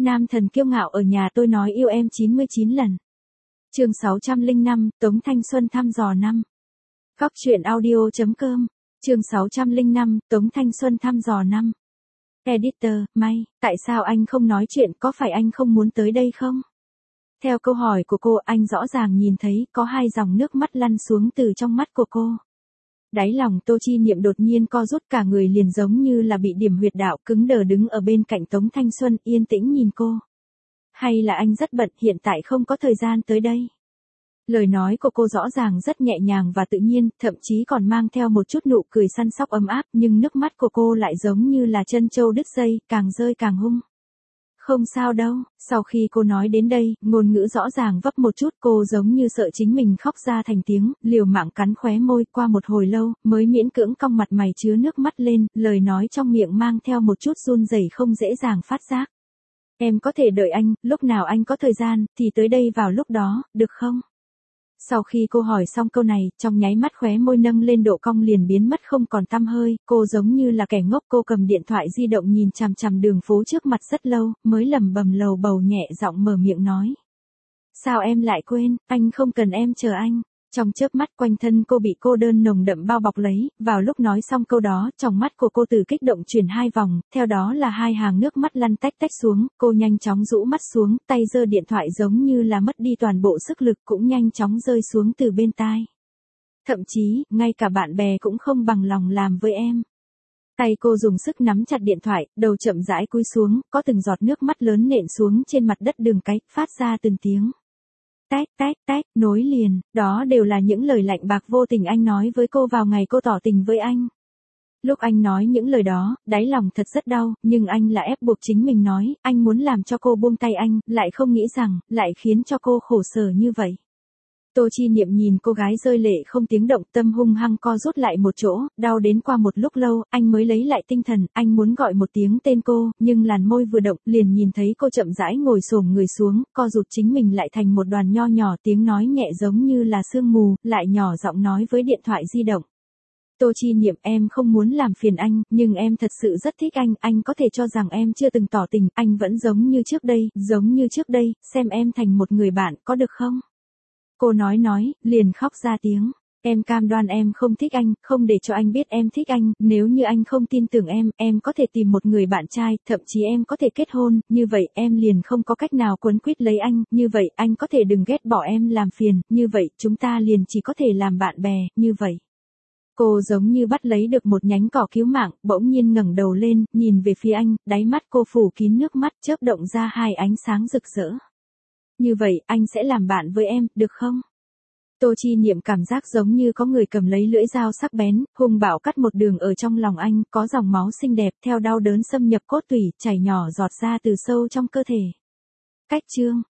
Nam thần kiêu ngạo ở nhà tôi nói yêu em 99 lần. Chương 605, Tống Thanh Xuân thăm dò năm. Góc truyện audio.com. Chương 605, Tống Thanh Xuân thăm dò năm. Editor, May, tại sao anh không nói chuyện, có phải anh không muốn tới đây không? Theo câu hỏi của cô, anh rõ ràng nhìn thấy có hai dòng nước mắt lăn xuống từ trong mắt của cô. Đáy lòng Tô Chi Niệm đột nhiên co rút, cả người liền giống như là bị điểm huyệt đạo, cứng đờ đứng ở bên cạnh Tống Thanh Xuân, yên tĩnh nhìn cô. Hay là anh rất bận, hiện tại không có thời gian tới đây? Lời nói của cô rõ ràng rất nhẹ nhàng và tự nhiên, thậm chí còn mang theo một chút nụ cười săn sóc ấm áp, nhưng nước mắt của cô lại giống như là chân trâu đứt dây, càng rơi càng hung. Không sao đâu, sau khi cô nói đến đây, ngôn ngữ rõ ràng vấp một chút, cô giống như sợ chính mình khóc ra thành tiếng, liều mạng cắn khóe môi, qua một hồi lâu, mới miễn cưỡng cong mặt mày chứa nước mắt lên, lời nói trong miệng mang theo một chút run rẩy không dễ dàng phát giác. Em có thể đợi anh, lúc nào anh có thời gian, thì tới đây vào lúc đó, được không? Sau khi cô hỏi xong câu này, trong nháy mắt khóe môi nâng lên độ cong liền biến mất không còn tăm hơi, cô giống như là kẻ ngốc, cô cầm điện thoại di động nhìn chằm chằm đường phố trước mặt rất lâu, mới lẩm bẩm lầu bầu nhẹ giọng mở miệng nói. Sao em lại quên, anh không cần em chờ anh. Trong chớp mắt quanh thân cô bị cô đơn nồng đậm bao bọc lấy, vào lúc nói xong câu đó, trong mắt của cô từ kích động chuyển hai vòng, theo đó là hai hàng nước mắt lăn tách tách xuống, cô nhanh chóng rũ mắt xuống, tay giơ điện thoại giống như là mất đi toàn bộ sức lực cũng nhanh chóng rơi xuống từ bên tai. Thậm chí, ngay cả bạn bè cũng không bằng lòng làm với em. Tay cô dùng sức nắm chặt điện thoại, đầu chậm rãi cúi xuống, có từng giọt nước mắt lớn nện xuống trên mặt đất đường cái, phát ra từng tiếng. Tách tách tách, nối liền, đó đều là những lời lạnh bạc vô tình anh nói với cô vào ngày cô tỏ tình với anh. Lúc anh nói những lời đó, đáy lòng thật rất đau, nhưng anh là ép buộc chính mình nói, anh muốn làm cho cô buông tay anh, lại không nghĩ rằng, lại khiến cho cô khổ sở như vậy. Tô Chi Niệm nhìn cô gái rơi lệ không tiếng động, tâm hung hăng co rút lại một chỗ, đau đến qua một lúc lâu, anh mới lấy lại tinh thần, anh muốn gọi một tiếng tên cô, nhưng làn môi vừa động, liền nhìn thấy cô chậm rãi ngồi xổm người xuống, co rụt chính mình lại thành một đoàn nho nhỏ, tiếng nói nhẹ giống như là sương mù, lại nhỏ giọng nói với điện thoại di động. Tô Chi Niệm, em không muốn làm phiền anh, nhưng em thật sự rất thích anh có thể cho rằng em chưa từng tỏ tình, anh vẫn giống như trước đây, xem em thành một người bạn, có được không? Cô nói, liền khóc ra tiếng. Em cam đoan em không thích anh, không để cho anh biết em thích anh, nếu như anh không tin tưởng em có thể tìm một người bạn trai, thậm chí em có thể kết hôn, như vậy em liền không có cách nào quấn quýt lấy anh, như vậy anh có thể đừng ghét bỏ em làm phiền, như vậy chúng ta liền chỉ có thể làm bạn bè, như vậy. Cô giống như bắt lấy được một nhánh cỏ cứu mạng, bỗng nhiên ngẩng đầu lên, nhìn về phía anh, đáy mắt cô phủ kín nước mắt, chớp động ra hai ánh sáng rực rỡ. Như vậy, anh sẽ làm bạn với em, được không? Tô Chi Niệm cảm giác giống như có người cầm lấy lưỡi dao sắc bén, hung bạo cắt một đường ở trong lòng anh, có dòng máu xinh đẹp, theo đau đớn xâm nhập cốt tủy, chảy nhỏ giọt ra từ sâu trong cơ thể. Cách chương,